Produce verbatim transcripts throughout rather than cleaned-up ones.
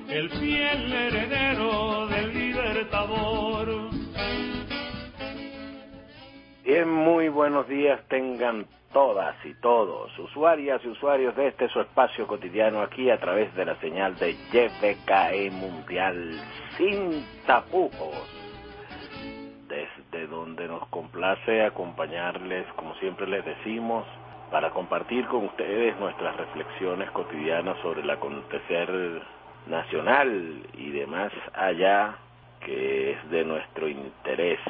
el fiel heredero del Libertador. Bien, muy buenos días tengan todas y todos, usuarias y usuarios de este su espacio cotidiano aquí a través de la señal de Y B K E Mundial sin tapujos, desde donde nos complace acompañarles, como siempre les decimos, para compartir con ustedes nuestras reflexiones cotidianas sobre el acontecer nacional y demás allá que es de nuestro interés.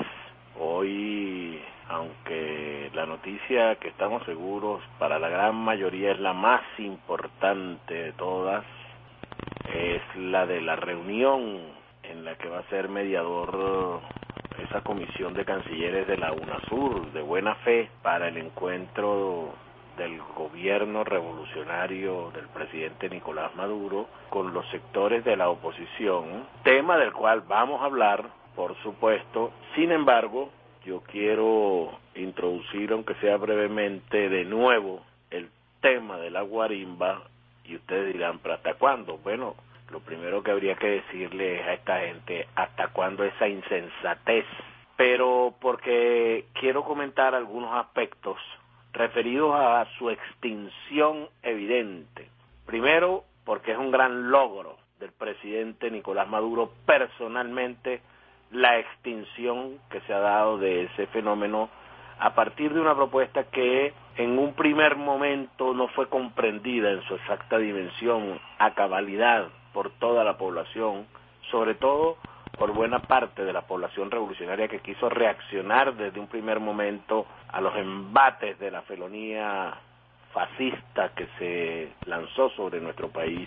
Hoy, aunque la noticia que estamos seguros para la gran mayoría es la más importante de todas, es la de la reunión en la que va a ser mediador esa comisión de cancilleres de la UNASUR de buena fe para el encuentro del gobierno revolucionario del presidente Nicolás Maduro con los sectores de la oposición, tema del cual vamos a hablar, por supuesto. Sin embargo, yo quiero introducir, aunque sea brevemente, de nuevo el tema de la guarimba, y ustedes dirán, ¿pero hasta cuándo? Bueno, lo primero que habría que decirle a esta gente, ¿hasta cuándo esa insensatez? Pero porque quiero comentar algunos aspectos referidos a su extinción evidente. Primero, porque es un gran logro del presidente Nicolás Maduro personalmente la extinción que se ha dado de ese fenómeno a partir de una propuesta que en un primer momento no fue comprendida en su exacta dimensión, a cabalidad por toda la población, sobre todo por buena parte de la población revolucionaria que quiso reaccionar desde un primer momento a los embates de la felonía fascista que se lanzó sobre nuestro país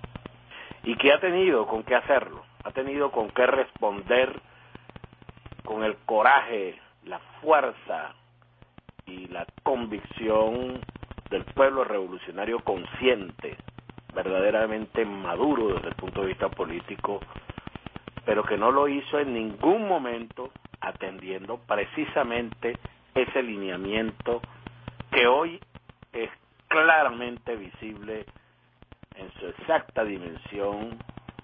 y que ha tenido con qué hacerlo, ha tenido con qué responder con el coraje, la fuerza y la convicción del pueblo revolucionario consciente, verdaderamente maduro desde el punto de vista político, pero que no lo hizo en ningún momento atendiendo precisamente ese lineamiento que hoy es claramente visible en su exacta dimensión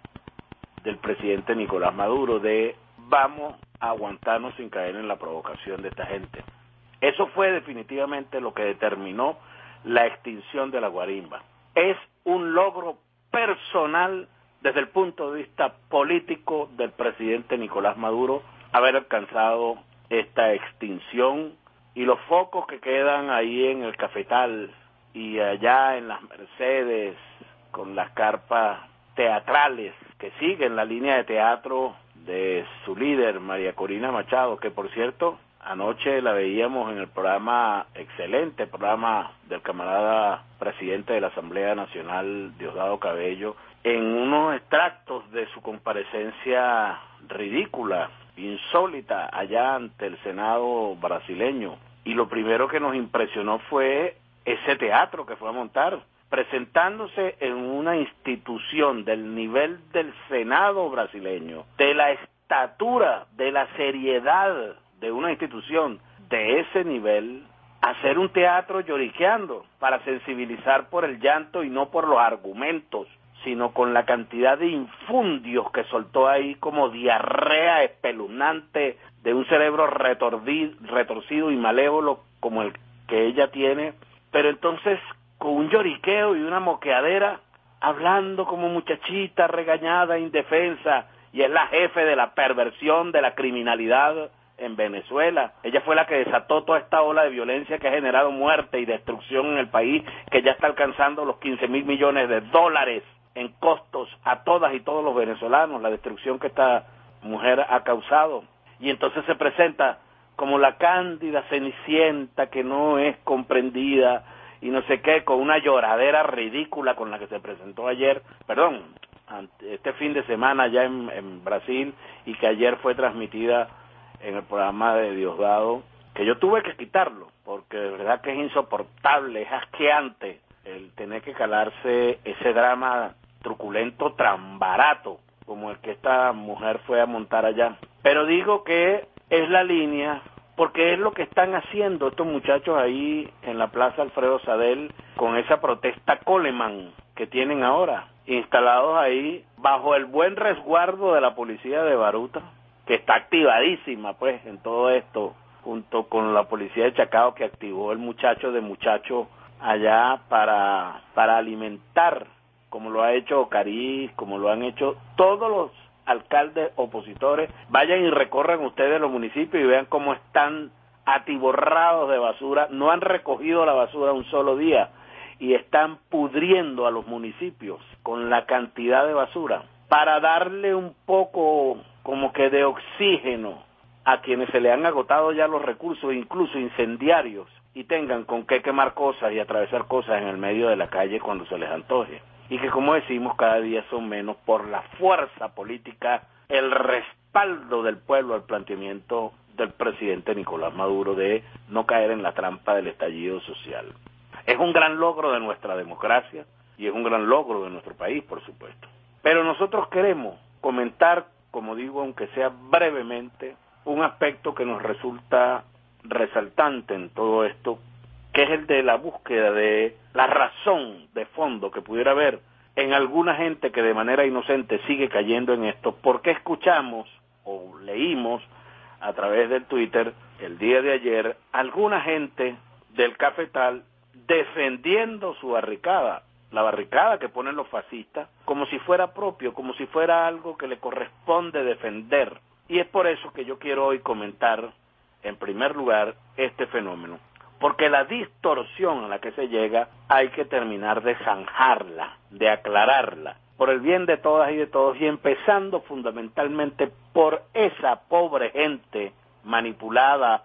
del presidente Nicolás Maduro, de vamos a aguantarnos sin caer en la provocación de esta gente. Eso fue definitivamente lo que determinó la extinción de la guarimba. Es un logro personal desde el punto de vista político del presidente Nicolás Maduro haber alcanzado esta extinción, y los focos que quedan ahí en el Cafetal y allá en las Mercedes con las carpas teatrales que siguen la línea de teatro de su líder, María Corina Machado, que por cierto anoche la veíamos en el programa, excelente programa del camarada presidente de la Asamblea Nacional, Diosdado Cabello, en unos extractos de su comparecencia ridícula, insólita, allá ante el Senado brasileño. Y lo primero que nos impresionó fue ese teatro que fue a montar, presentándose en una institución del nivel del Senado brasileño, de la estatura, de la seriedad de una institución de ese nivel, hacer un teatro lloriqueando para sensibilizar por el llanto y no por los argumentos, sino con la cantidad de infundios que soltó ahí como diarrea espeluznante de un cerebro retorcido y malévolo como el que ella tiene, pero entonces con un lloriqueo y una moqueadera, hablando como muchachita regañada, indefensa, y es la jefe de la perversión, de la criminalidad en Venezuela. Ella fue la que desató toda esta ola de violencia que ha generado muerte y destrucción en el país, que ya está alcanzando los quince mil millones de dólares en costos a todas y todos los venezolanos, la destrucción que esta mujer ha causado. Y entonces se presenta como la cándida cenicienta que no es comprendida y no sé qué, con una lloradera ridícula con la que se presentó ayer, perdón, este fin de semana allá en, en Brasil, y que ayer fue transmitida en el programa de Diosdado, que yo tuve que quitarlo, porque de verdad que es insoportable, es asqueante el tener que calarse ese drama truculento tan barato como el que esta mujer fue a montar allá. Pero digo que es la línea, porque es lo que están haciendo estos muchachos ahí en la Plaza Alfredo Sadel con esa protesta Coleman que tienen ahora, instalados ahí bajo el buen resguardo de la policía de Baruta, que está activadísima pues en todo esto, junto con la policía de Chacao, que activó el muchacho de muchacho allá para, para alimentar, como lo ha hecho Ocariz, como lo han hecho todos los alcaldes opositores. Vayan y recorran ustedes los municipios y vean cómo están atiborrados de basura, no han recogido la basura un solo día y están pudriendo a los municipios con la cantidad de basura para darle un poco como que de oxígeno a quienes se le han agotado ya los recursos, incluso incendiarios, y tengan con qué quemar cosas y atravesar cosas en el medio de la calle cuando se les antoje. Y que, como decimos, cada día son menos por la fuerza política, el respaldo del pueblo al planteamiento del presidente Nicolás Maduro de no caer en la trampa del estallido social. Es un gran logro de nuestra democracia y es un gran logro de nuestro país, por supuesto. Pero nosotros queremos comentar, como digo, aunque sea brevemente, un aspecto que nos resulta resaltante en todo esto, que es el de la búsqueda de la razón de fondo que pudiera haber en alguna gente que de manera inocente sigue cayendo en esto, porque escuchamos o leímos a través del Twitter el día de ayer alguna gente del cafetal defendiendo su barricada, la barricada que ponen los fascistas, como si fuera propio, como si fuera algo que le corresponde defender. Y es por eso que yo quiero hoy comentar, en primer lugar, este fenómeno. Porque la distorsión a la que se llega hay que terminar de zanjarla, de aclararla, por el bien de todas y de todos, y empezando fundamentalmente por esa pobre gente manipulada,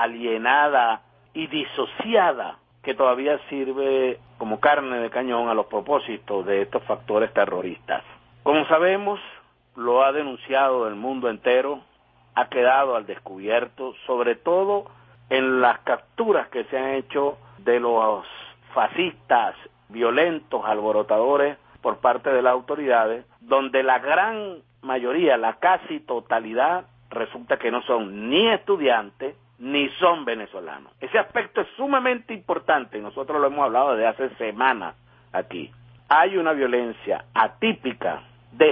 alienada y disociada que todavía sirve como carne de cañón a los propósitos de estos factores terroristas. Como sabemos, lo ha denunciado el mundo entero, ha quedado al descubierto, sobre todo en las capturas que se han hecho de los fascistas violentos, alborotadores por parte de las autoridades, donde la gran mayoría, la casi totalidad, resulta que no son ni estudiantes ni son venezolanos. Ese aspecto es sumamente importante y nosotros lo hemos hablado desde hace semanas aquí. Hay una violencia atípica,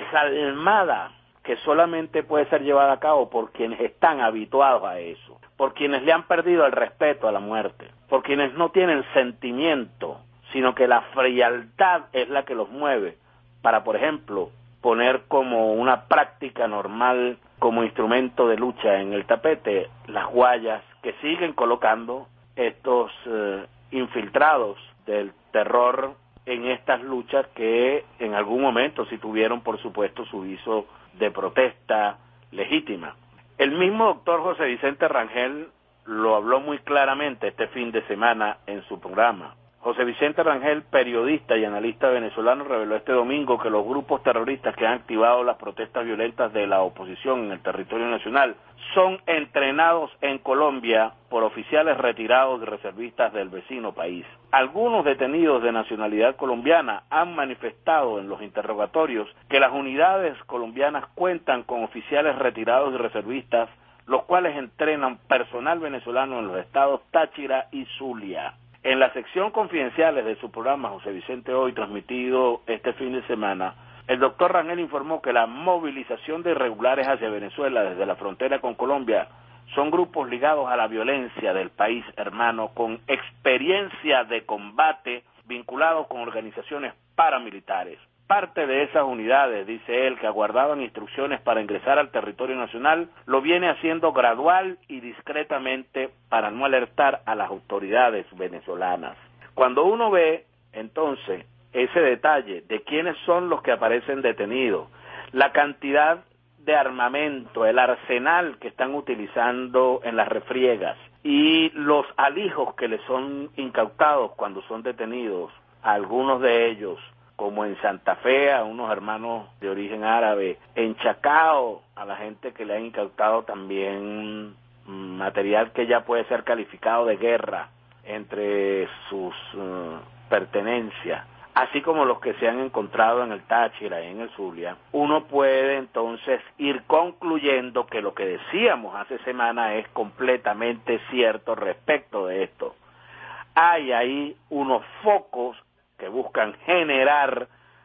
desalmada, que solamente puede ser llevada a cabo por quienes están habituados a eso, por quienes le han perdido el respeto a la muerte, por quienes no tienen sentimiento, sino que la frialdad es la que los mueve para, por ejemplo, poner como una práctica normal, como instrumento de lucha en el tapete, las guayas que siguen colocando estos eh, infiltrados del terror en estas luchas que en algún momento sí tuvieron, por supuesto, su viso de protesta legítima. El mismo doctor José Vicente Rangel lo habló muy claramente este fin de semana en su programa. José Vicente Rangel, periodista y analista venezolano, reveló este domingo que los grupos terroristas que han activado las protestas violentas de la oposición en el territorio nacional son entrenados en Colombia por oficiales retirados y reservistas del vecino país. Algunos detenidos de nacionalidad colombiana han manifestado en los interrogatorios que las unidades colombianas cuentan con oficiales retirados y reservistas, los cuales entrenan personal venezolano en los estados Táchira y Zulia. En la sección Confidenciales de su programa José Vicente Hoy, transmitido este fin de semana, el doctor Rangel informó que la movilización de irregulares hacia Venezuela desde la frontera con Colombia son grupos ligados a la violencia del país hermano, con experiencia de combate vinculados con organizaciones paramilitares. Parte de esas unidades, dice él, que aguardaban instrucciones para ingresar al territorio nacional, lo viene haciendo gradual y discretamente para no alertar a las autoridades venezolanas. Cuando uno ve, entonces, ese detalle de quiénes son los que aparecen detenidos, la cantidad de armamento, el arsenal que están utilizando en las refriegas y los alijos que les son incautados cuando son detenidos, algunos de ellos, como en Santa Fe a unos hermanos de origen árabe, en Chacao a la gente que le han incautado también material que ya puede ser calificado de guerra entre sus uh, pertenencias, así como los que se han encontrado en el Táchira y en el Zulia, uno puede entonces ir concluyendo que lo que decíamos hace semana es completamente cierto respecto de esto. Hay ahí unos focos que buscan generar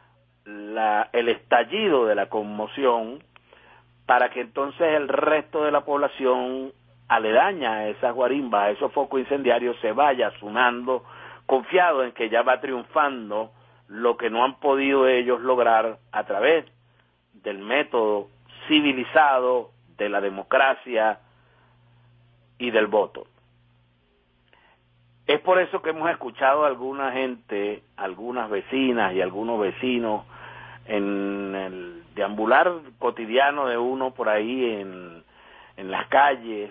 la, el estallido de la conmoción para que entonces el resto de la población aledaña a esas guarimbas, a esos focos incendiarios, se vaya sumando, confiado en que ya va triunfando lo que no han podido ellos lograr a través del método civilizado de la democracia y del voto. Es por eso que hemos escuchado a alguna gente, algunas vecinas y algunos vecinos en el deambular cotidiano de uno por ahí en, en las calles,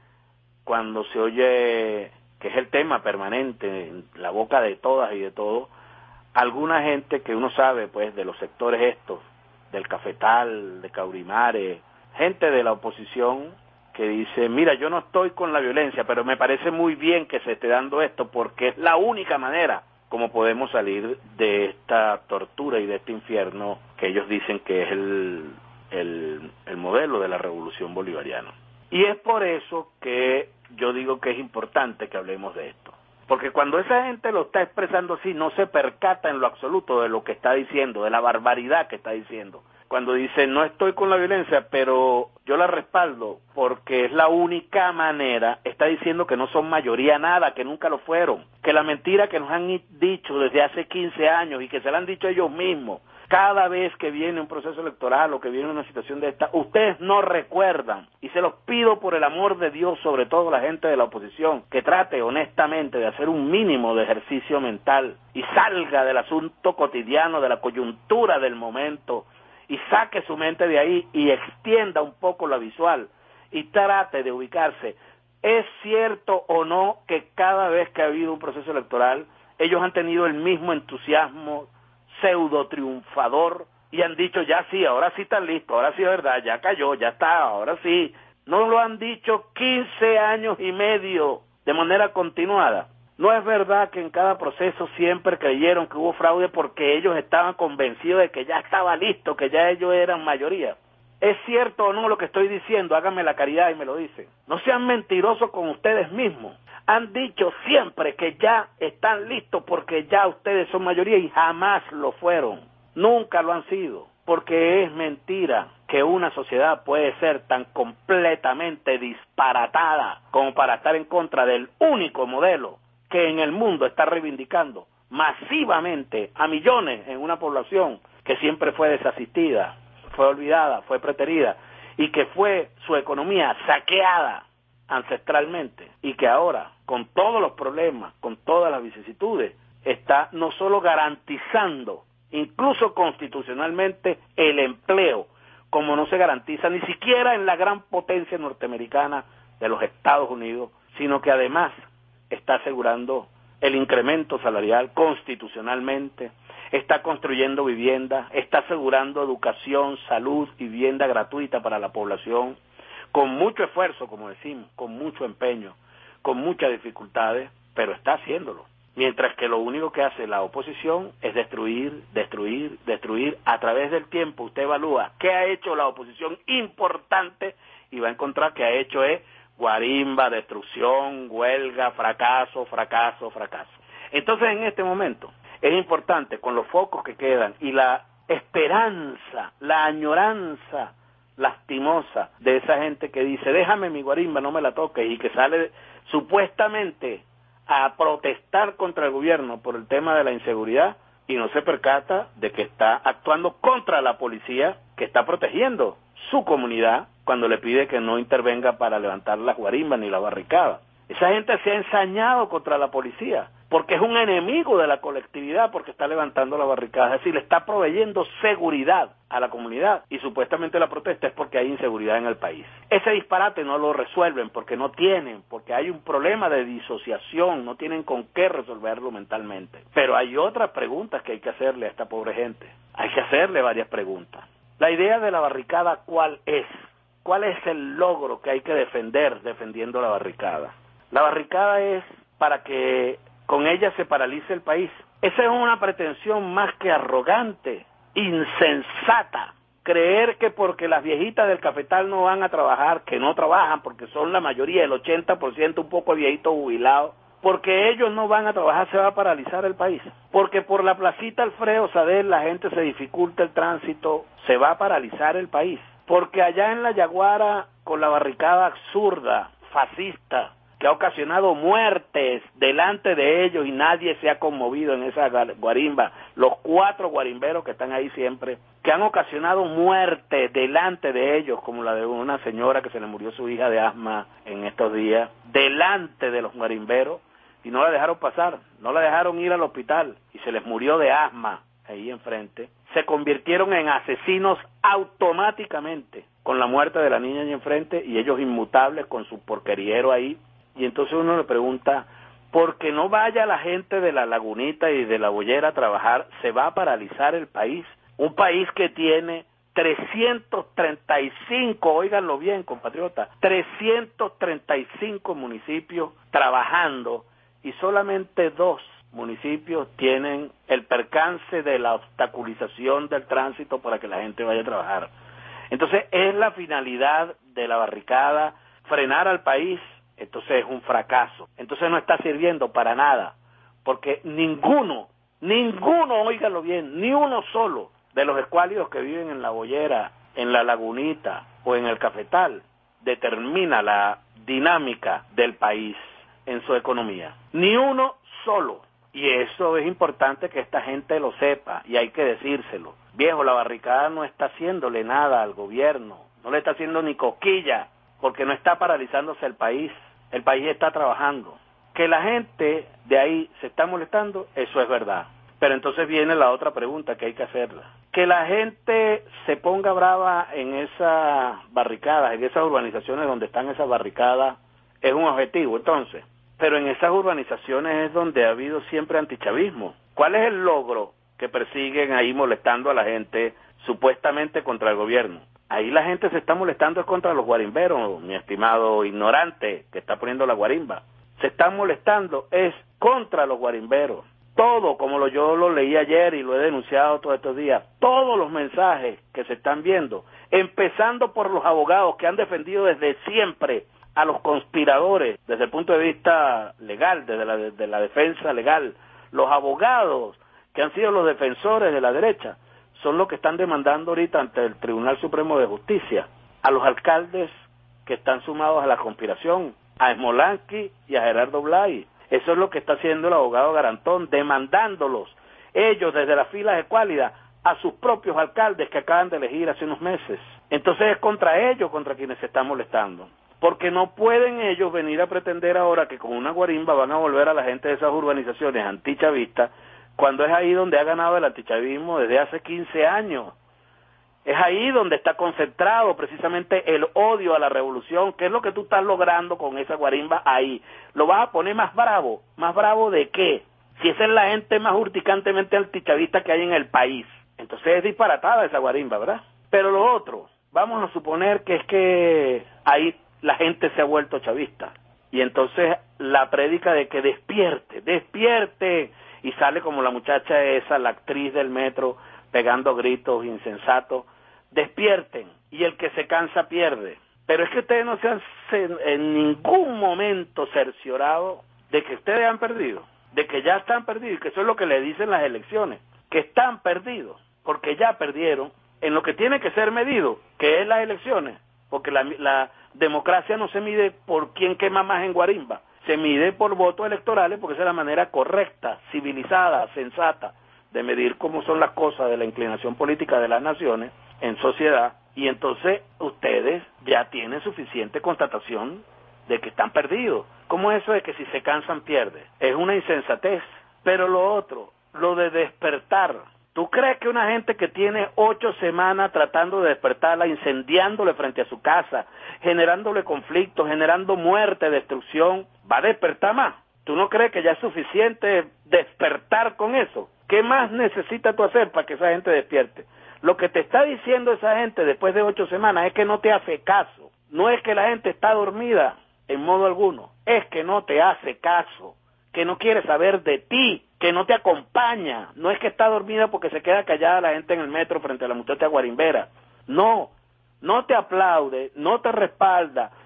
cuando se oye, que es el tema permanente en la boca de todas y de todos, alguna gente que uno sabe pues de los sectores estos, del Cafetal, de Caurimare, gente de la oposición que dice, mira, yo no estoy con la violencia, pero me parece muy bien que se esté dando esto porque es la única manera como podemos salir de esta tortura y de este infierno que ellos dicen que es el, el, el modelo de la revolución bolivariana. Y es por eso que yo digo que es importante que hablemos de esto. Porque cuando esa gente lo está expresando así, no se percata en lo absoluto de lo que está diciendo, de la barbaridad que está diciendo. Cuando dice, no estoy con la violencia, pero yo la respaldo porque es la única manera, está diciendo que no son mayoría nada, que nunca lo fueron, que la mentira que nos han dicho desde hace quince años y que se la han dicho ellos mismos, cada vez que viene un proceso electoral o que viene una situación de esta, ustedes no recuerdan, y se los pido por el amor de Dios, sobre todo la gente de la oposición, que trate honestamente de hacer un mínimo de ejercicio mental y salga del asunto cotidiano, de la coyuntura del momento, y saque su mente de ahí y extienda un poco la visual y trate de ubicarse. ¿Es cierto o no que cada vez que ha habido un proceso electoral ellos han tenido el mismo entusiasmo pseudo triunfador y han dicho ya sí, ahora sí están listos, ahora sí es verdad, ya cayó, ya está, ahora sí? ¿No lo han dicho quince años y medio de manera continuada? ¿No es verdad que en cada proceso siempre creyeron que hubo fraude porque ellos estaban convencidos de que ya estaba listo, que ya ellos eran mayoría? ¿Es cierto o no lo que estoy diciendo? Háganme la caridad y me lo dicen. No sean mentirosos con ustedes mismos. Han dicho siempre que ya están listos porque ya ustedes son mayoría y jamás lo fueron. Nunca lo han sido. Porque es mentira que una sociedad puede ser tan completamente disparatada como para estar en contra del único modelo que en el mundo está reivindicando masivamente a millones en una población que siempre fue desasistida, fue olvidada, fue preterida y que fue su economía saqueada ancestralmente y que ahora, con todos los problemas, con todas las vicisitudes, está no solo garantizando, incluso constitucionalmente, el empleo, como no se garantiza ni siquiera en la gran potencia norteamericana de los Estados Unidos, sino que además está asegurando el incremento salarial constitucionalmente, está construyendo viviendas, está asegurando educación, salud y vivienda gratuita para la población, con mucho esfuerzo, como decimos, con mucho empeño, con muchas dificultades, pero está haciéndolo. Mientras que lo único que hace la oposición es destruir, destruir, destruir. A través del tiempo usted evalúa qué ha hecho la oposición importante y va a encontrar que ha hecho es guarimba, destrucción, huelga, fracaso, fracaso, fracaso. Entonces, en este momento, es importante, con los focos que quedan y la esperanza, la añoranza lastimosa de esa gente que dice, déjame mi guarimba, no me la toques, y que sale supuestamente a protestar contra el gobierno por el tema de la inseguridad y no se percata de que está actuando contra la policía que está protegiendo su comunidad cuando le pide que no intervenga para levantar las guarimbas ni la barricada. Esa gente se ha ensañado contra la policía porque es un enemigo de la colectividad, porque está levantando la barricada, es decir, le está proveyendo seguridad a la comunidad y supuestamente la protesta es porque hay inseguridad en el país. Ese disparate no lo resuelven porque no tienen, porque hay un problema de disociación, no tienen con qué resolverlo mentalmente. Pero hay otras preguntas que hay que hacerle a esta pobre gente, hay que hacerle varias preguntas. La idea de la barricada, ¿cuál es? ¿Cuál es el logro que hay que defender defendiendo la barricada? La barricada es para que con ella se paralice el país. Esa es una pretensión más que arrogante, insensata. Creer que porque las viejitas del Cafetal no van a trabajar, que no trabajan porque son la mayoría, el ochenta por ciento, un poco de viejitos jubilados, porque ellos no van a trabajar, se va a paralizar el país. Porque por la placita Alfredo Sadel la gente se dificulta el tránsito, se va a paralizar el país. Porque allá en La Yaguara, con la barricada absurda, fascista, que ha ocasionado muertes delante de ellos y nadie se ha conmovido en esa guarimba, los cuatro guarimberos que están ahí siempre, que han ocasionado muertes delante de ellos, como la de una señora que se le murió su hija de asma en estos días, delante de los guarimberos, y no la dejaron pasar, no la dejaron ir al hospital, y se les murió de asma ahí enfrente, se convirtieron en asesinos automáticamente, con la muerte de la niña ahí enfrente, y ellos inmutables con su porqueriero ahí. Y entonces uno le pregunta, ¿por qué no vaya la gente de la Lagunita y de la Boyera a trabajar? Se va a paralizar el país. Un país que tiene trescientos treinta y cinco, óiganlo bien, compatriotas, trescientos treinta y cinco municipios trabajando y solamente dos municipios tienen el percance de la obstaculización del tránsito para que la gente vaya a trabajar. Entonces, es la finalidad de la barricada frenar al país. Entonces es un fracaso, entonces no está sirviendo para nada, porque ninguno, ninguno, óigalo bien, ni uno solo de los escuálidos que viven en la Boyera, en la Lagunita o en el Cafetal, determina la dinámica del país en su economía, ni uno solo, y eso es importante que esta gente lo sepa, y hay que decírselo. Viejo, la barricada no está haciéndole nada al gobierno, no le está haciendo ni cosquilla, porque no está paralizándose el país. El país está trabajando. Que la gente de ahí se está molestando, eso es verdad. Pero entonces viene la otra pregunta que hay que hacerla. Que la gente se ponga brava en esas barricadas, en esas urbanizaciones donde están esas barricadas, es un objetivo, entonces. Pero en esas urbanizaciones es donde ha habido siempre antichavismo. ¿Cuál es el logro que persiguen ahí molestando a la gente supuestamente contra el gobierno? Ahí la gente se está molestando es contra los guarimberos, mi estimado ignorante que está poniendo la guarimba. Se están molestando es contra los guarimberos. Todo, como lo, yo lo leí ayer y lo he denunciado todos estos días, todos los mensajes que se están viendo, empezando por los abogados que han defendido desde siempre a los conspiradores, desde el punto de vista legal, desde la, desde la defensa legal, los abogados que han sido los defensores de la derecha, son los que están demandando ahorita ante el Tribunal Supremo de Justicia a los alcaldes que están sumados a la conspiración, a Smolansky y a Gerardo Blay. Eso es lo que está haciendo el abogado Garantón, demandándolos, ellos desde las filas de Cuálida, a sus propios alcaldes que acaban de elegir hace unos meses. Entonces es contra ellos contra quienes se están molestando, porque no pueden ellos venir a pretender ahora que con una guarimba van a volver a la gente de esas urbanizaciones antichavistas, cuando es ahí donde ha ganado el antichavismo desde hace quince años. Es ahí donde está concentrado precisamente el odio a la revolución. ¿Qué es lo que tú estás logrando con esa guarimba ahí? ¿Lo vas a poner más bravo? ¿Más bravo de qué? Si esa es la gente más urticantemente antichavista que hay en el país. Entonces es disparatada esa guarimba, ¿verdad? Pero lo otro, vamos a suponer que es que ahí la gente se ha vuelto chavista. Y entonces la prédica de que despierte, despierte... y sale como la muchacha esa, la actriz del metro, pegando gritos insensatos, despierten, y el que se cansa pierde. Pero es que ustedes no se han en ningún momento cerciorado de que ustedes han perdido, de que ya están perdidos, y que eso es lo que le dicen las elecciones, que están perdidos, porque ya perdieron en lo que tiene que ser medido, que es las elecciones, porque la, la democracia no se mide por quién quema más en guarimba, se mide por votos electorales, porque esa es la manera correcta, civilizada, sensata, de medir cómo son las cosas de la inclinación política de las naciones en sociedad, y entonces ustedes ya tienen suficiente constatación de que están perdidos. ¿Cómo es eso de que si se cansan pierde? Es una insensatez. Pero lo otro, lo de despertar. ¿Tú crees que una gente que tiene ocho semanas tratando de despertarla, incendiándole frente a su casa, generándole conflictos, generando muerte, destrucción, va a despertar más? ¿Tú no crees que ya es suficiente despertar con eso? ¿Qué más necesitas tú hacer para que esa gente despierte? Lo que te está diciendo esa gente después de ocho semanas es que no te hace caso. No es que la gente está dormida en modo alguno, es que no te hace caso, que no quiere saber de ti, que no te acompaña. No es que está dormida porque se queda callada la gente en el metro frente a la muchacha guarimbera. No, no te aplaude, no te respalda,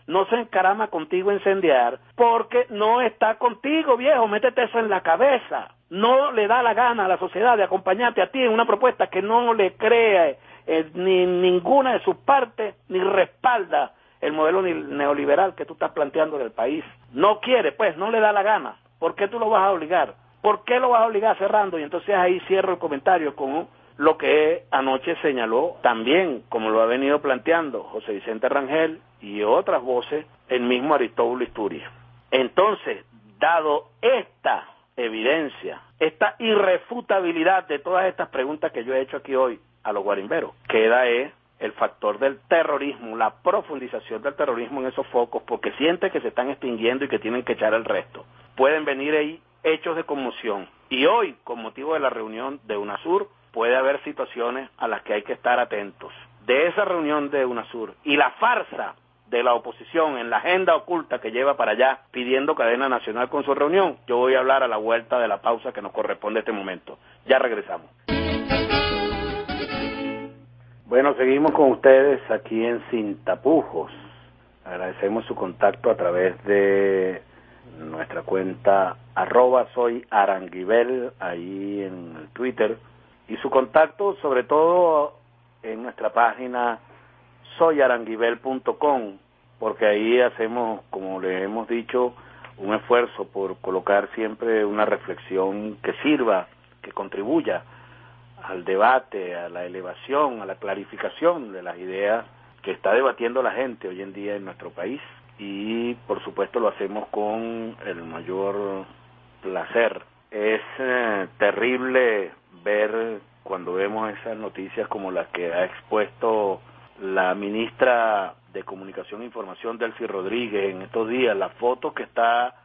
no se encarama contigo a incendiar porque no está contigo, viejo, métete eso en la cabeza. No le da la gana a la sociedad de acompañarte a ti en una propuesta que no le crea eh, ni ninguna de sus partes, ni respalda el modelo neoliberal que tú estás planteando del país. No quiere, pues, no le da la gana. ¿Por qué tú lo vas a obligar? ¿Por qué lo vas a obligar cerrando? Y entonces ahí cierro el comentario con lo que anoche señaló también, como lo ha venido planteando José Vicente Rangel y otras voces, el mismo Aristóbulo Isturiz. Entonces, dado esta evidencia, esta irrefutabilidad de todas estas preguntas que yo he hecho aquí hoy a los guarimberos, queda es el factor del terrorismo, la profundización del terrorismo en esos focos, porque sienten que se están extinguiendo y que tienen que echar el resto. Pueden venir ahí hechos de conmoción. Y hoy, con motivo de la reunión de UNASUR, puede haber situaciones a las que hay que estar atentos. De esa reunión de UNASUR y la farsa de la oposición en la agenda oculta que lleva para allá pidiendo cadena nacional con su reunión, yo voy a hablar a la vuelta de la pausa que nos corresponde a este momento. Ya regresamos. Bueno, seguimos con ustedes aquí en Sin Tapujos. Agradecemos su contacto a través de nuestra cuenta arroba soy aranguibel ahí en el Twitter, y su contacto sobre todo en nuestra página soy aranguibel punto com, porque ahí hacemos, como le hemos dicho, un esfuerzo por colocar siempre una reflexión que sirva, que contribuya al debate, a la elevación, a la clarificación de las ideas que está debatiendo la gente hoy en día en nuestro país. Y por supuesto lo hacemos con el mayor placer. Es eh, terrible ver cuando vemos esas noticias como las que ha expuesto la ministra de Comunicación e Información, Delcy Rodríguez, en estos días, las fotos que está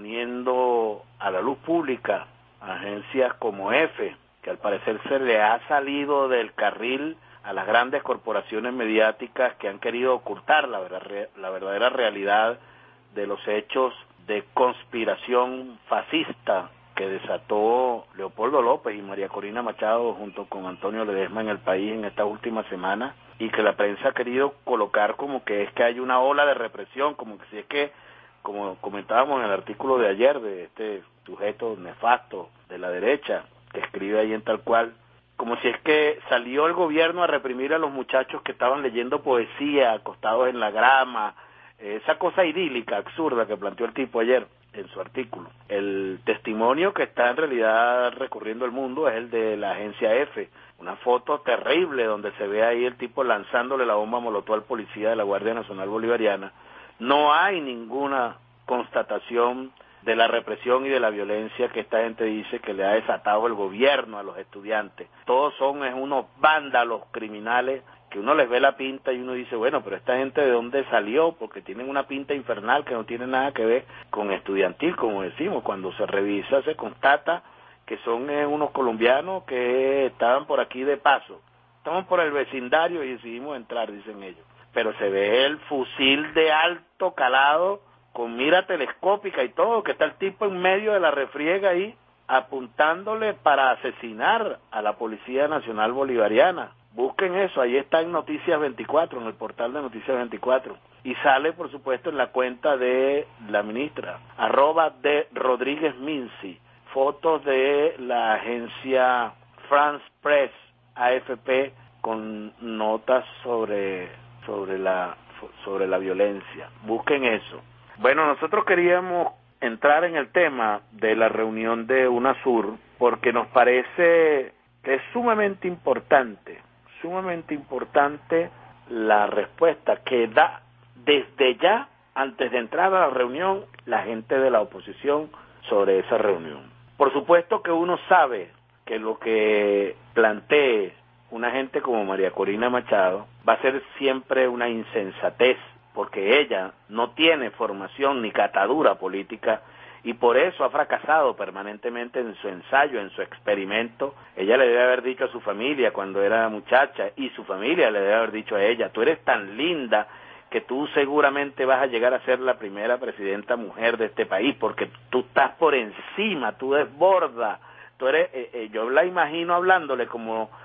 poniendo a la luz pública agencias como F, que al parecer se le ha salido del carril a las grandes corporaciones mediáticas que han querido ocultar la, verdad, la verdadera realidad de los hechos de conspiración fascista que desató Leopoldo López y María Corina Machado junto con Antonio Ledesma en el país en esta última semana, y que la prensa ha querido colocar como que es que hay una ola de represión, como que si es que, como comentábamos en el artículo de ayer de este sujeto nefasto de la derecha, que escribe ahí en Tal Cual, como si es que salió el gobierno a reprimir a los muchachos que estaban leyendo poesía acostados en la grama, esa cosa idílica, absurda que planteó el tipo ayer en su artículo. El testimonio que está en realidad recorriendo el mundo es el de la agencia F, una foto terrible donde se ve ahí el tipo lanzándole la bomba molotov al policía de la Guardia Nacional Bolivariana. No hay ninguna constatación de la represión y de la violencia que esta gente dice que le ha desatado el gobierno a los estudiantes. Todos son es unos vándalos criminales que uno les ve la pinta y uno dice, bueno, pero esta gente de dónde salió, porque tienen una pinta infernal que no tiene nada que ver con estudiantil, como decimos. Cuando se revisa se constata que son eh, unos colombianos que estaban por aquí de paso. Estamos por el vecindario y decidimos entrar, dicen ellos. Pero se ve el fusil de alto calado con mira telescópica y todo, que está el tipo en medio de la refriega ahí, apuntándole para asesinar a la Policía Nacional Bolivariana. Busquen eso, ahí está en Noticias veinticuatro, en el portal de Noticias veinticuatro. Y sale, por supuesto, en la cuenta de la ministra, arroba de Rodríguez Minci, fotos de la agencia France Press, A F P, con notas sobre, sobre, la, sobre la violencia. Busquen eso. Bueno, nosotros queríamos entrar en el tema de la reunión de UNASUR porque nos parece que es sumamente importante, sumamente importante la respuesta que da desde ya, antes de entrar a la reunión, la gente de la oposición sobre esa reunión. Por supuesto que uno sabe que lo que plantee una gente como María Corina Machado va a ser siempre una insensatez, porque ella no tiene formación ni catadura política y por eso ha fracasado permanentemente en su ensayo, en su experimento. Ella le debe haber dicho a su familia cuando era muchacha, y su familia le debe haber dicho a ella, tú eres tan linda que tú seguramente vas a llegar a ser la primera presidenta mujer de este país, porque tú estás por encima, tú desbordas, tú eres, eh, eh, yo la imagino hablándole como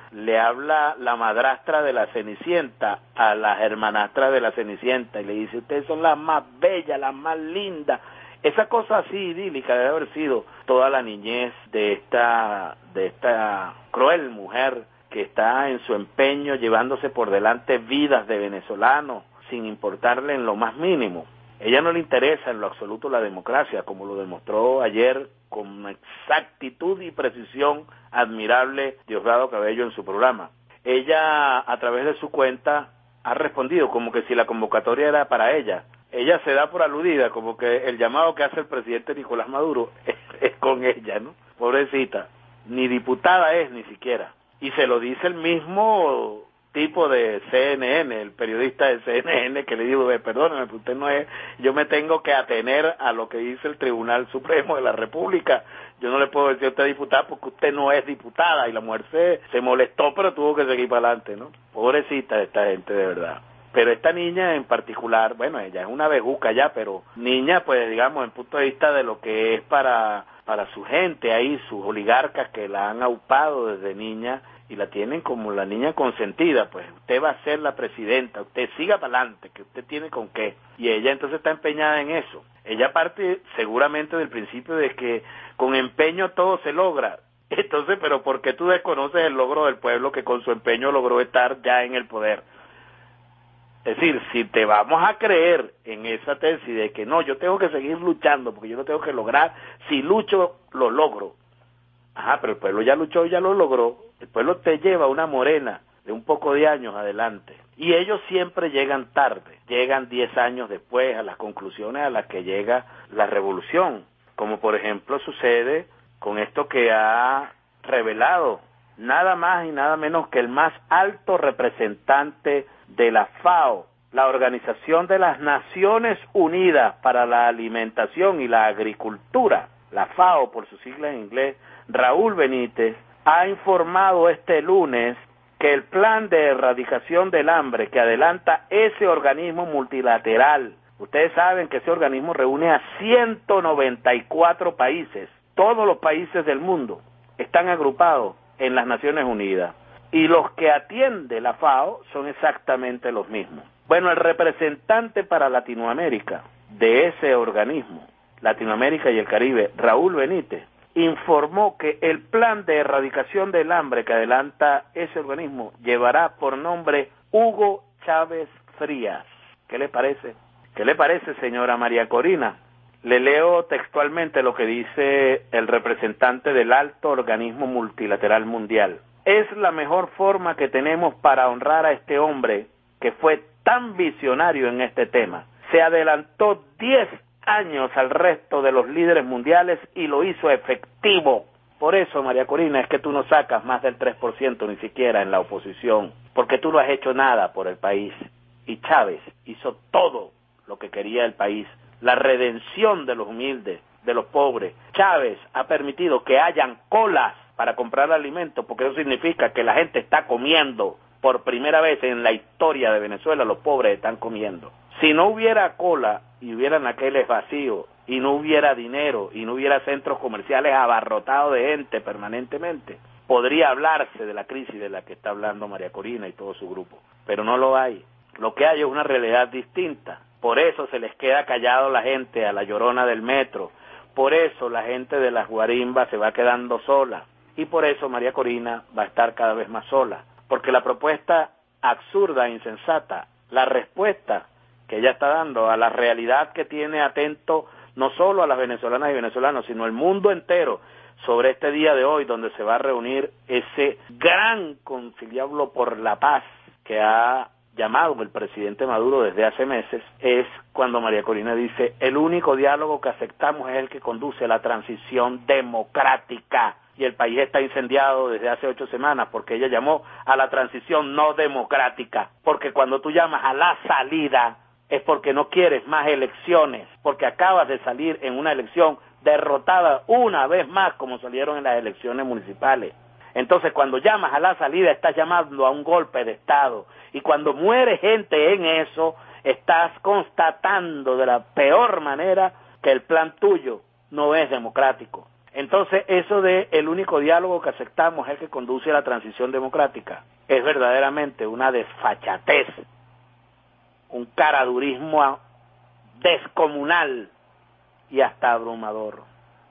le habla la madrastra de la Cenicienta a las hermanastras de la Cenicienta y le dice, ustedes son las más bellas, las más lindas. Esa cosa así idílica debe haber sido toda la niñez de esta, de esta cruel mujer que está en su empeño llevándose por delante vidas de venezolanos sin importarle en lo más mínimo. Ella no le interesa en lo absoluto la democracia, como lo demostró ayer con exactitud y precisión admirable Diosdado Cabello en su programa. Ella, a través de su cuenta, ha respondido como que si la convocatoria era para ella. Ella se da por aludida, como que el llamado que hace el presidente Nicolás Maduro es, es con ella, ¿no? Pobrecita, ni diputada es ni siquiera. Y se lo dice el mismo tipo de C N N, el periodista de C N N, que le digo, perdóneme, usted no es, yo me tengo que atener a lo que dice el Tribunal Supremo de la República, yo no le puedo decir a usted diputada porque usted no es diputada, y la mujer se, se molestó, pero tuvo que seguir para adelante, ¿no? Pobrecita esta gente, de verdad. Pero esta niña en particular, bueno, ella es una bejuca ya, pero niña, pues digamos, en punto de vista de lo que es para, para su gente ahí, sus oligarcas que la han aupado desde niña, y la tienen como la niña consentida, pues usted va a ser la presidenta, usted siga para adelante, que usted tiene con qué. Y ella entonces está empeñada en eso. Ella parte seguramente del principio de que con empeño todo se logra. Entonces, pero ¿por qué tú desconoces el logro del pueblo que con su empeño logró estar ya en el poder? Es decir, si te vamos a creer en esa tesis de que no, yo tengo que seguir luchando, porque yo lo tengo que lograr, si lucho, lo logro. Ajá, pero el pueblo ya luchó y ya lo logró. El pueblo te lleva una morena de un poco de años adelante. Y ellos siempre llegan tarde, llegan diez años después a las conclusiones a las que llega la revolución. Como por ejemplo sucede con esto que ha revelado nada más y nada menos que el más alto representante de la FAO, la Organización de las Naciones Unidas para la Alimentación y la Agricultura, la FAO por sus siglas en inglés, Raúl Benítez, ha informado este lunes que el plan de erradicación del hambre que adelanta ese organismo multilateral, ustedes saben que ese organismo reúne a ciento noventa y cuatro países, todos los países del mundo están agrupados en las Naciones Unidas, y los que atiende la FAO son exactamente los mismos. Bueno, el representante para Latinoamérica de ese organismo, Latinoamérica y el Caribe, Raúl Benítez, informó que el plan de erradicación del hambre que adelanta ese organismo llevará por nombre Hugo Chávez Frías. ¿Qué le parece? ¿Qué le parece, señora María Corina? Le leo textualmente lo que dice el representante del alto organismo multilateral mundial. Es la mejor forma que tenemos para honrar a este hombre que fue tan visionario en este tema. Se adelantó diez años al resto de los líderes mundiales y lo hizo efectivo. Por eso, María Corina, es que tú no sacas más del tres por ciento ni siquiera en la oposición, porque tú no has hecho nada por el país. Y Chávez hizo todo lo que quería el país, la redención de los humildes, de los pobres. Chávez ha permitido que hayan colas para comprar alimentos, porque eso significa que la gente está comiendo. Por primera vez en la historia de Venezuela, los pobres están comiendo. Si no hubiera cola y hubieran aquellos vacíos, y no hubiera dinero, y no hubiera centros comerciales abarrotados de gente permanentemente, podría hablarse de la crisis de la que está hablando María Corina y todo su grupo. Pero no lo hay. Lo que hay es una realidad distinta. Por eso se les queda callado la gente a la llorona del metro. Por eso la gente de las guarimbas se va quedando sola. Y por eso María Corina va a estar cada vez más sola. Porque la propuesta absurda e insensata, la respuesta que ella está dando a la realidad que tiene atento no solo a las venezolanas y venezolanos, sino el mundo entero sobre este día de hoy, donde se va a reunir ese gran conciliablo por la paz que ha llamado el presidente Maduro desde hace meses, es cuando María Corina dice, el único diálogo que aceptamos es el que conduce a la transición democrática. Y el país está incendiado desde hace ocho semanas porque ella llamó a la transición no democrática, porque cuando tú llamas a la salida es porque no quieres más elecciones, porque acabas de salir en una elección derrotada una vez más como salieron en las elecciones municipales. Entonces cuando llamas a la salida estás llamando a un golpe de Estado, y cuando muere gente en eso estás constatando de la peor manera que el plan tuyo no es democrático. Entonces, eso de el único diálogo que aceptamos es el que conduce a la transición democrática, es verdaderamente una desfachatez, un caradurismo descomunal y hasta abrumador.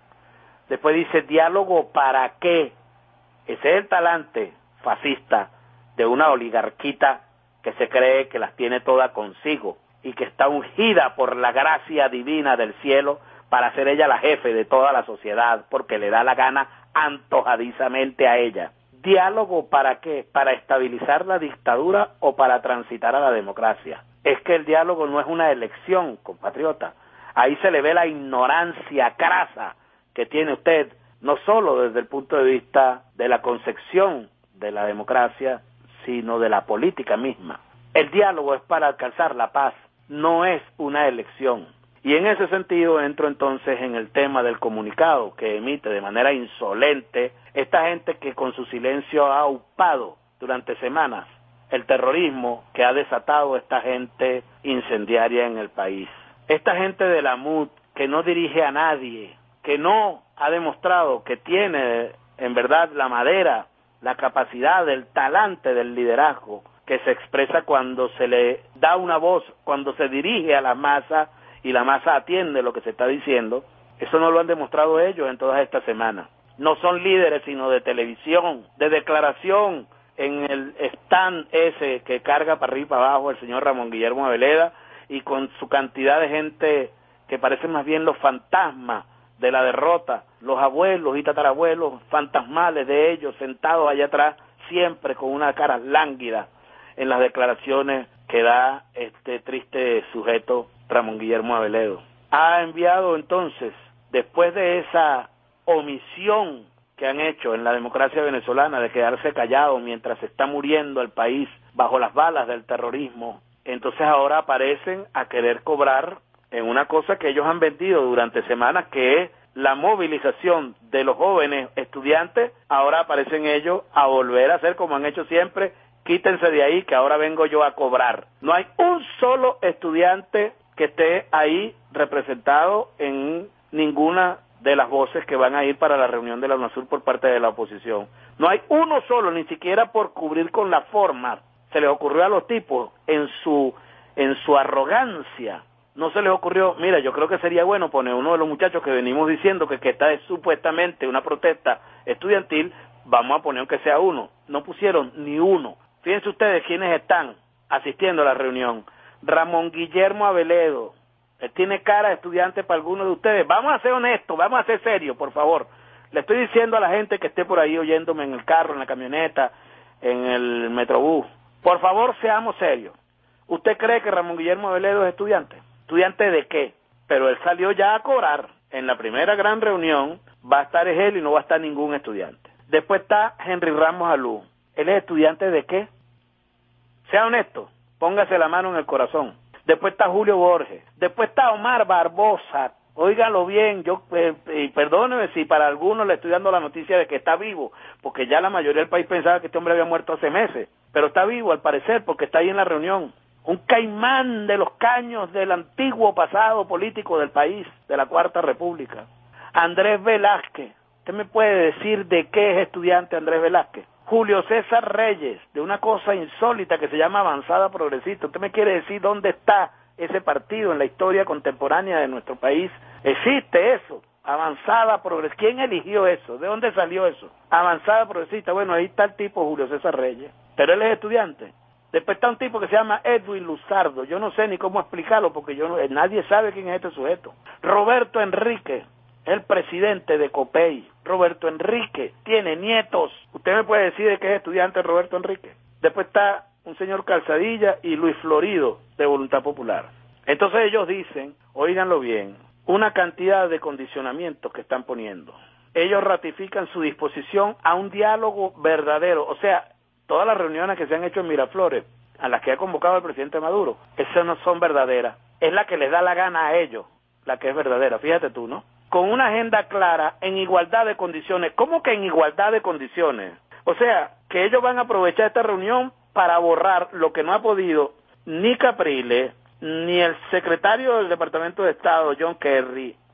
Después dice, ¿diálogo para qué? Ese es el talante fascista de una oligarquita que se cree que las tiene todas consigo y que está ungida por la gracia divina del cielo para ser ella la jefe de toda la sociedad, porque le da la gana antojadizamente a ella. ¿Diálogo para qué? ¿Para estabilizar la dictadura o para transitar a la democracia? Es que el diálogo no es una elección, compatriota. Ahí se le ve la ignorancia crasa que tiene usted, no solo desde el punto de vista de la concepción de la democracia, sino de la política misma. El diálogo es para alcanzar la paz, no es una elección. Y en ese sentido entro entonces en el tema del comunicado que emite de manera insolente esta gente que con su silencio ha aupado durante semanas el terrorismo que ha desatado esta gente incendiaria en el país. Esta gente de la M U D que no dirige a nadie, que no ha demostrado que tiene en verdad la madera, la capacidad, el talante del liderazgo que se expresa cuando se le da una voz, cuando se dirige a la masa y la masa atiende lo que se está diciendo. Eso no lo han demostrado ellos en todas estas semanas. No son líderes sino de televisión, de declaración en el stand ese que carga para arriba y para abajo el señor Ramón Guillermo Aveleda, y con su cantidad de gente que parecen más bien los fantasmas de la derrota, los abuelos y tatarabuelos fantasmales de ellos sentados allá atrás, siempre con una cara lánguida en las declaraciones que da este triste sujeto Ramón Guillermo Aveledo. Ha enviado entonces, después de esa omisión que han hecho en la democracia venezolana de quedarse callado mientras se está muriendo el país bajo las balas del terrorismo, entonces ahora aparecen a querer cobrar en una cosa que ellos han vendido durante semanas, que es la movilización de los jóvenes estudiantes. Ahora aparecen ellos a volver a hacer como han hecho siempre: quítense de ahí que ahora vengo yo a cobrar. No hay un solo estudiante que esté ahí representado en ninguna de las voces que van a ir para la reunión de la UNASUR por parte de la oposición. No hay uno solo, ni siquiera por cubrir con la forma. Se les ocurrió a los tipos en su en su arrogancia. No se les ocurrió, mira, yo creo que sería bueno poner uno de los muchachos que venimos diciendo que, que esta es supuestamente una protesta estudiantil, vamos a poner aunque sea uno. No pusieron ni uno. Fíjense ustedes quiénes están asistiendo a la reunión. Ramón Guillermo Aveledo. Él tiene cara de estudiante para algunos de ustedes. Vamos a ser honestos, vamos a ser serios, por favor. Le estoy diciendo a la gente que esté por ahí oyéndome en el carro, en la camioneta, en el metrobús, por favor seamos serios. ¿Usted cree que Ramón Guillermo Aveledo es estudiante? ¿Estudiante de qué? Pero él salió ya a cobrar. En la primera gran reunión va a estar él y no va a estar ningún estudiante. Después está Henry Ramos Alú. ¿Él es estudiante de qué? Sea honesto, póngase la mano en el corazón. Después está Julio Borges. Después está Omar Barbosa. Óigalo bien, yo eh, eh, perdóneme si para algunos le estoy dando la noticia de que está vivo, porque ya la mayoría del país pensaba que este hombre había muerto hace meses, pero está vivo al parecer porque está ahí en la reunión. Un caimán de los caños del antiguo pasado político del país, de la Cuarta República. Andrés Velázquez. ¿Usted me puede decir de qué es estudiante Andrés Velázquez? Julio César Reyes, de una cosa insólita que se llama Avanzada Progresista. ¿Usted me quiere decir dónde está ese partido en la historia contemporánea de nuestro país? Existe eso, Avanzada Progresista. ¿Quién eligió eso? ¿De dónde salió eso? Avanzada Progresista. Bueno, ahí está el tipo Julio César Reyes, pero él es estudiante. Después está un tipo que se llama Edwin Luzardo. Yo no sé ni cómo explicarlo porque yo no, nadie sabe quién es este sujeto. Roberto Enrique, el presidente de COPEI. Roberto Enrique tiene nietos. ¿Usted me puede decir de qué es estudiante Roberto Enrique? Después está un señor Calzadilla y Luis Florido, de Voluntad Popular. Entonces ellos dicen, óiganlo bien, una cantidad de condicionamientos que están poniendo. Ellos ratifican su disposición a un diálogo verdadero. O sea, todas las reuniones que se han hecho en Miraflores, a las que ha convocado el presidente Maduro, esas no son verdaderas. Es la que les da la gana a ellos, la que es verdadera. Fíjate tú, ¿no? Con una agenda clara, en igualdad de condiciones. ¿Cómo que en igualdad de condiciones? O sea, que ellos van a aprovechar esta reunión para borrar lo que no ha podido ni Capriles, ni el secretario del Departamento de Estado, John Kerry,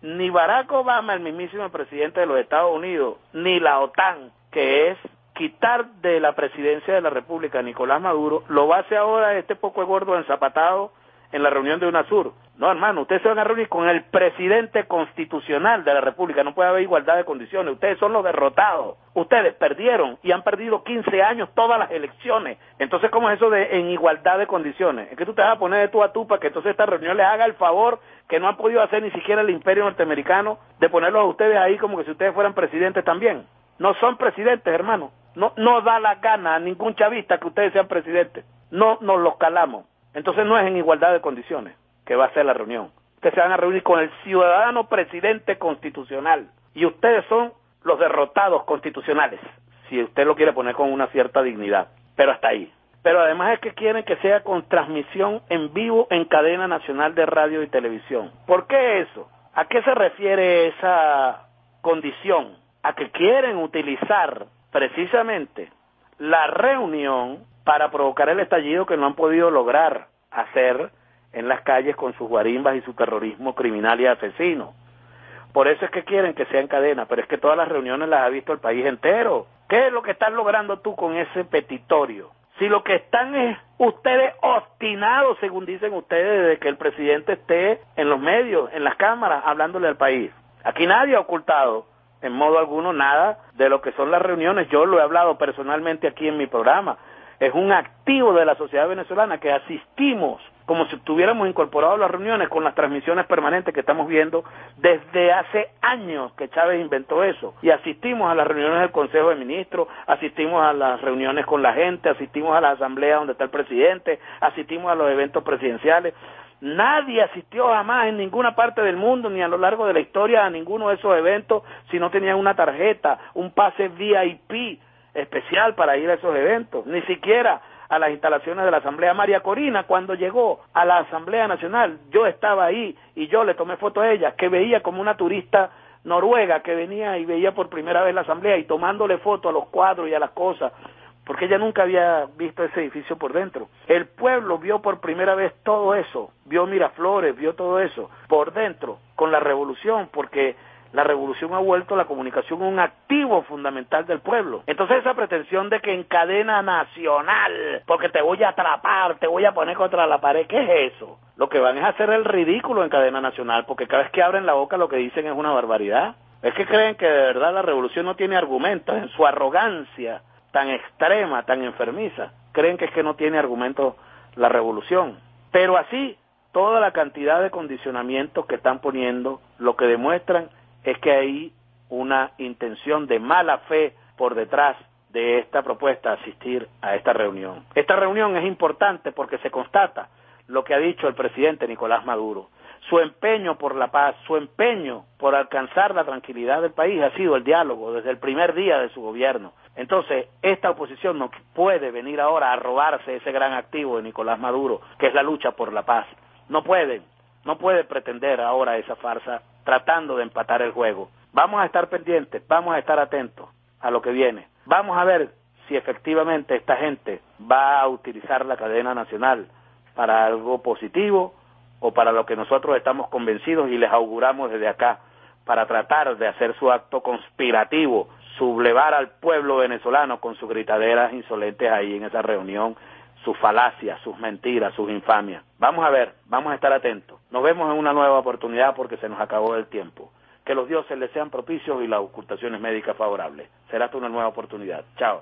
ni Barack Obama, el mismísimo presidente de los Estados Unidos, ni la OTAN, que es quitar de la presidencia de la República a Nicolás Maduro, lo va a hacer ahora este poco gordo enzapatado en la reunión de UNASUR. No, hermano, ustedes se van a reunir con el presidente constitucional de la República, no puede haber igualdad de condiciones, ustedes son los derrotados, ustedes perdieron y han perdido quince años todas las elecciones, entonces ¿cómo es eso de en igualdad de condiciones? Es que tú te vas a poner de tú a tú para que entonces esta reunión les haga el favor que no han podido hacer ni siquiera el imperio norteamericano de ponerlos a ustedes ahí como que si ustedes fueran presidentes también. No son presidentes, hermano, no, no da la gana a ningún chavista que ustedes sean presidentes, no nos los calamos. Entonces no es en igualdad de condiciones que va a ser la reunión. Ustedes se van a reunir con el ciudadano presidente constitucional y ustedes son los derrotados constitucionales, si usted lo quiere poner con una cierta dignidad, pero hasta ahí. Pero además es que quieren que sea con transmisión en vivo en cadena nacional de radio y televisión. ¿Por qué eso? ¿A qué se refiere esa condición? A que quieren utilizar precisamente la reunión para provocar el estallido que no han podido lograr hacer en las calles con sus guarimbas y su terrorismo criminal y asesino. Por eso es que quieren que sea en cadena, pero es que todas las reuniones las ha visto el país entero. ¿Qué es lo que están logrando tú con ese petitorio? Si lo que están es ustedes obstinados, según dicen ustedes, de que el presidente esté en los medios, en las cámaras, hablándole al país. Aquí nadie ha ocultado en modo alguno nada de lo que son las reuniones. Yo lo he hablado personalmente aquí en mi programa. Es un activo de la sociedad venezolana que asistimos como si estuviéramos incorporados a las reuniones con las transmisiones permanentes que estamos viendo desde hace años que Chávez inventó eso. Y asistimos a las reuniones del Consejo de Ministros, asistimos a las reuniones con la gente, asistimos a la asamblea donde está el presidente, asistimos a los eventos presidenciales. Nadie asistió jamás en ninguna parte del mundo ni a lo largo de la historia a ninguno de esos eventos si no tenían una tarjeta, un pase V I P especial para ir a esos eventos, ni siquiera a las instalaciones de la Asamblea. María Corina, cuando llegó a la Asamblea Nacional, yo estaba ahí y yo le tomé foto a ella, que veía como una turista noruega que venía y veía por primera vez la Asamblea y tomándole foto a los cuadros y a las cosas, porque ella nunca había visto ese edificio por dentro. El pueblo vio por primera vez todo eso, vio Miraflores, vio todo eso por dentro, con la revolución, porque la revolución ha vuelto la comunicación un activo fundamental del pueblo. Entonces esa pretensión de que en cadena nacional, porque te voy a atrapar, te voy a poner contra la pared, ¿qué es eso? Lo que van es hacer el ridículo en cadena nacional, porque cada vez que abren la boca lo que dicen es una barbaridad. Es que creen que de verdad la revolución no tiene argumentos, en su arrogancia tan extrema, tan enfermiza, creen que es que no tiene argumentos la revolución. Pero así, toda la cantidad de condicionamientos que están poniendo, lo que demuestran es que hay una intención de mala fe por detrás de esta propuesta de asistir a esta reunión. Esta reunión es importante porque se constata lo que ha dicho el presidente Nicolás Maduro. Su empeño por la paz, su empeño por alcanzar la tranquilidad del país ha sido el diálogo desde el primer día de su gobierno. Entonces, esta oposición no puede venir ahora a robarse ese gran activo de Nicolás Maduro, que es la lucha por la paz. No pueden, no puede pretender ahora esa farsa tratando de empatar el juego. Vamos a estar pendientes, vamos a estar atentos a lo que viene. Vamos a ver si efectivamente esta gente va a utilizar la cadena nacional para algo positivo o para lo que nosotros estamos convencidos y les auguramos desde acá, para tratar de hacer su acto conspirativo, sublevar al pueblo venezolano con sus gritaderas insolentes ahí en esa reunión, sus falacias, sus mentiras, sus infamias. Vamos a ver, vamos a estar atentos. Nos vemos en una nueva oportunidad porque se nos acabó el tiempo. Que los dioses les sean propicios y las ocultaciones médicas favorables. Será hasta una nueva oportunidad. Chao.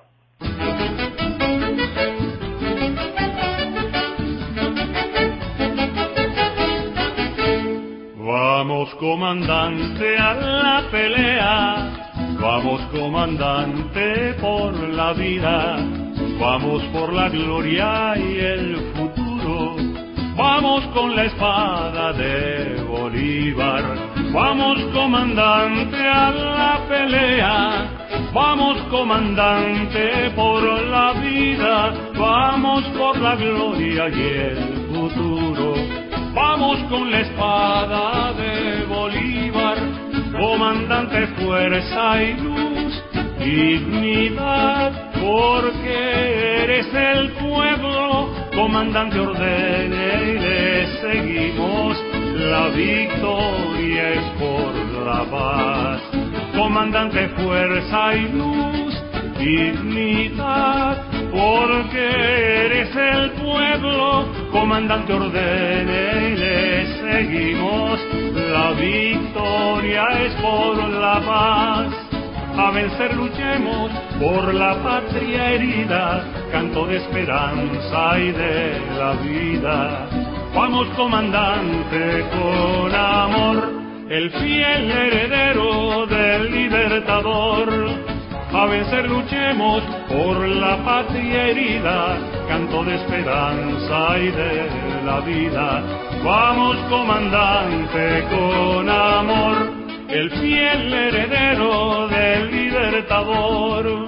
Vamos, comandante, a la pelea. Vamos, comandante, por la vida. Vamos por la gloria y el futuro. Vamos con la espada de Bolívar. Vamos, comandante, a la pelea. Vamos, comandante, por la vida. Vamos por la gloria y el futuro. Vamos con la espada de Bolívar. Comandante, fuerza y luz, dignidad, porque eres el pueblo. Comandante, ordene y le seguimos la victoria es por la paz. Comandante, fuerza y luz, dignidad, porque eres el pueblo. Comandante, ordene y le seguimos, la victoria es por la paz. A vencer luchemos por la patria herida, canto de esperanza y de la vida. Vamos, comandante, con amor, el fiel heredero del libertador. A vencer luchemos por la patria herida, canto de esperanza y de la vida. Vamos, comandante, con amor, el fiel heredero del libertador.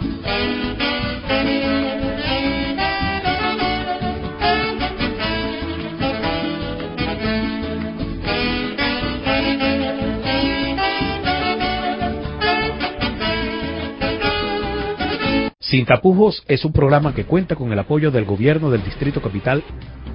Sin Tapujos es un programa que cuenta con el apoyo del Gobierno del Distrito Capital